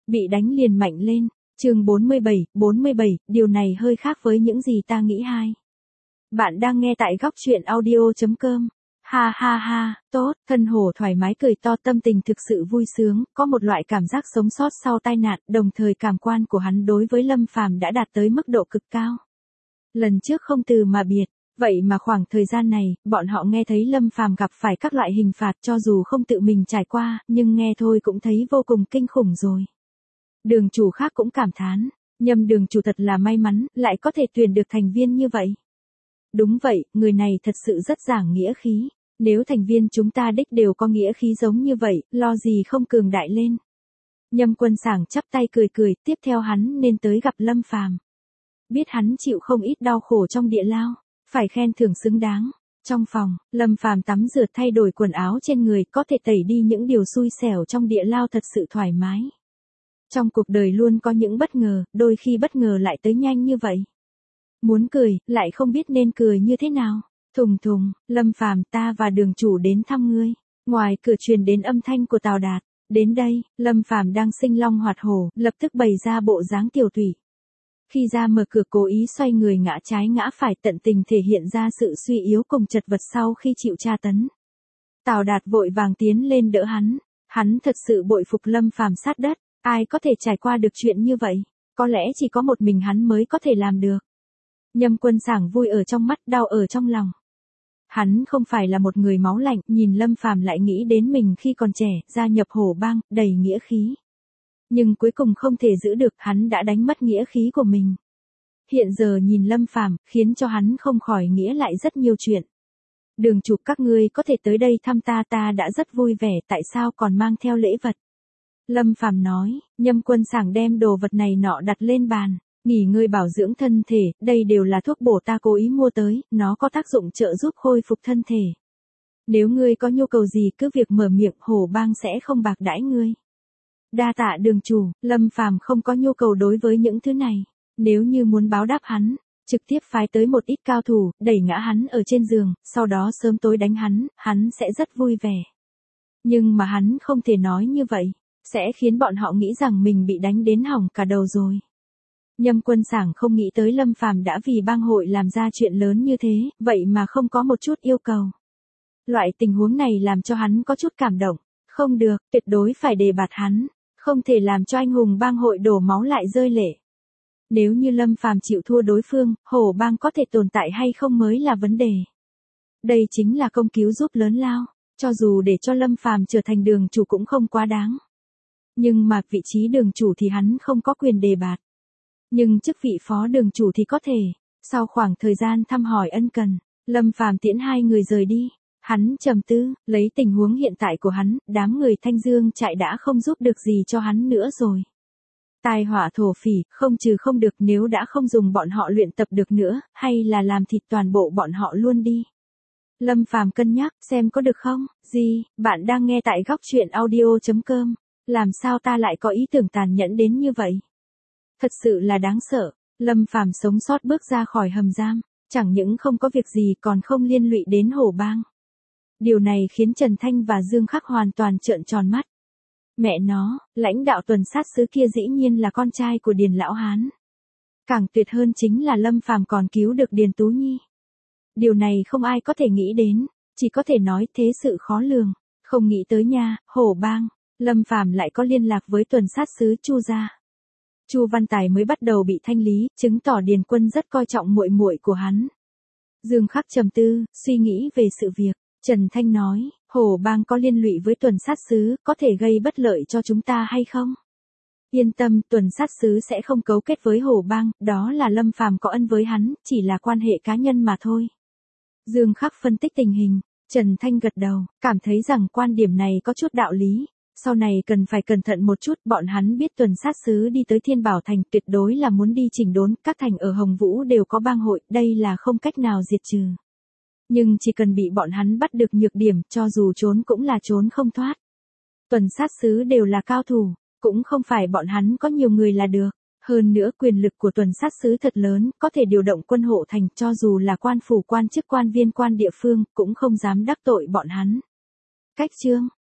Bị đánh liền mạnh lên. Chương 47, điều này hơi khác với những gì ta nghĩ hai. Bạn đang nghe tại góc truyện audio.com. Ha ha ha, tốt, thân hổ thoải mái cười to, tâm tình thực sự vui sướng, có một loại cảm giác sống sót sau tai nạn, đồng thời cảm quan của hắn đối với Lâm Phàm đã đạt tới mức độ cực cao. Lần trước không từ mà biệt, vậy mà khoảng thời gian này, bọn họ nghe thấy Lâm Phàm gặp phải các loại hình phạt cho dù không tự mình trải qua, nhưng nghe thôi cũng thấy vô cùng kinh khủng rồi. Đường chủ khác cũng cảm thán, Nhâm đường chủ thật là may mắn, lại có thể tuyển được thành viên như vậy. Đúng vậy, người này thật sự rất giảng nghĩa khí. Nếu thành viên chúng ta đích đều có nghĩa khí giống như vậy, lo gì không cường đại lên. Nhâm Quân Sảng chắp tay cười cười, tiếp theo hắn nên tới gặp Lâm Phàm. Biết hắn chịu không ít đau khổ trong địa lao, phải khen thưởng xứng đáng. Trong phòng, Lâm Phàm tắm rửa thay đổi quần áo trên người, có thể tẩy đi những điều xui xẻo trong địa lao, thật sự thoải mái. Trong cuộc đời luôn có những bất ngờ, đôi khi bất ngờ lại tới nhanh như vậy. Muốn cười, lại không biết nên cười như thế nào. Thùng thùng, Lâm Phàm, ta và đường chủ đến thăm ngươi. Ngoài cửa truyền đến âm thanh của Tào Đạt. Đến đây, Lâm Phàm đang sinh long hoạt hổ, lập tức bày ra bộ dáng tiểu thủy. Khi ra mở cửa cố ý xoay người ngã trái ngã phải, tận tình thể hiện ra sự suy yếu cùng chật vật sau khi chịu tra tấn. Tào Đạt vội vàng tiến lên đỡ hắn. Hắn thật sự bội phục Lâm Phàm sát đất. Ai có thể trải qua được chuyện như vậy? Có lẽ chỉ có một mình hắn mới có thể làm được. Nhâm Quân Sảng vui ở trong mắt, đau ở trong lòng. Hắn không phải là một người máu lạnh, nhìn Lâm Phàm lại nghĩ đến mình khi còn trẻ, gia nhập hổ bang, đầy nghĩa khí. Nhưng cuối cùng không thể giữ được, hắn đã đánh mất nghĩa khí của mình. Hiện giờ nhìn Lâm Phàm, khiến cho hắn không khỏi nghĩa lại rất nhiều chuyện. Đường chủ, các ngươi có thể tới đây thăm ta, ta đã rất vui vẻ, tại sao còn mang theo lễ vật? Lâm Phàm nói. Nhâm Quân Sảng đem đồ vật này nọ đặt lên bàn. Nghỉ ngơi bảo dưỡng thân thể, đây đều là thuốc bổ ta cố ý mua tới, nó có tác dụng trợ giúp khôi phục thân thể. Nếu ngươi có nhu cầu gì cứ việc mở miệng, hổ bang sẽ không bạc đãi ngươi. Đa tạ đường chủ. Lâm Phàm không có nhu cầu đối với những thứ này. Nếu như muốn báo đáp hắn, trực tiếp phái tới một ít cao thủ, đẩy ngã hắn ở trên giường, sau đó sớm tối đánh hắn, hắn sẽ rất vui vẻ. Nhưng mà hắn không thể nói như vậy, sẽ khiến bọn họ nghĩ rằng mình bị đánh đến hỏng cả đầu rồi. Nhâm Quân Sảng không nghĩ tới Lâm Phàm đã vì bang hội làm ra chuyện lớn như thế, vậy mà không có một chút yêu cầu. Loại tình huống này làm cho hắn có chút cảm động. Không được, tuyệt đối phải đề bạt hắn, không thể làm cho anh hùng bang hội đổ máu lại rơi lệ. Nếu như Lâm Phàm chịu thua đối phương, hổ bang có thể tồn tại hay không mới là vấn đề. Đây chính là công cứu giúp lớn lao, cho dù để cho Lâm Phàm trở thành đường chủ cũng không quá đáng. Nhưng mà vị trí đường chủ thì hắn không có quyền đề bạt. Nhưng chức vị phó đường chủ thì có thể. Sau khoảng thời gian thăm hỏi ân cần, Lâm Phàm tiễn hai người rời đi. Hắn trầm tư, lấy tình huống hiện tại của hắn, đám người Thanh Dương trại đã không giúp được gì cho hắn nữa rồi. Tai họa thổ phỉ, không trừ không được, nếu đã không dùng bọn họ luyện tập được nữa, hay là làm thịt toàn bộ bọn họ luôn đi. Lâm Phàm cân nhắc, xem có được không? Gì, bạn đang nghe tại góc truyện audio.com. Làm sao ta lại có ý tưởng tàn nhẫn đến như vậy? Thật sự là đáng sợ. Lâm Phàm sống sót bước ra khỏi hầm giam, chẳng những không có việc gì còn không liên lụy đến hổ bang. Điều này khiến Trần Thanh và Dương Khắc hoàn toàn trợn tròn mắt. Mẹ nó, lãnh đạo tuần sát sứ kia dĩ nhiên là con trai của Điền Lão Hán. Càng tuyệt hơn chính là Lâm Phàm còn cứu được Điền Tú Nhi. Điều này không ai có thể nghĩ đến, chỉ có thể nói thế sự khó lường. Không nghĩ tới nha, hổ bang, Lâm Phàm lại có liên lạc với tuần sát sứ Chu gia. Chu Văn Tài mới bắt đầu bị thanh lý, chứng tỏ Điền Quân rất coi trọng muội muội của hắn. Dương Khắc trầm tư, suy nghĩ về sự việc. Trần Thanh nói, hổ bang có liên lụy với tuần sát sứ, có thể gây bất lợi cho chúng ta hay không? Yên tâm, tuần sát sứ sẽ không cấu kết với hổ bang, đó là Lâm Phàm có ân với hắn, chỉ là quan hệ cá nhân mà thôi. Dương Khắc phân tích tình hình, Trần Thanh gật đầu, cảm thấy rằng quan điểm này có chút đạo lý. Sau này cần phải cẩn thận một chút, bọn hắn biết tuần sát sứ đi tới Thiên Bảo Thành tuyệt đối là muốn đi chỉnh đốn, các thành ở Hồng Vũ đều có bang hội, đây là không cách nào diệt trừ. Nhưng chỉ cần bị bọn hắn bắt được nhược điểm, cho dù trốn cũng là trốn không thoát. Tuần sát sứ đều là cao thủ, cũng không phải bọn hắn có nhiều người là được. Hơn nữa quyền lực của tuần sát sứ thật lớn, có thể điều động quân hộ thành, cho dù là quan phủ quan chức quan viên quan địa phương, cũng không dám đắc tội bọn hắn. Cách chương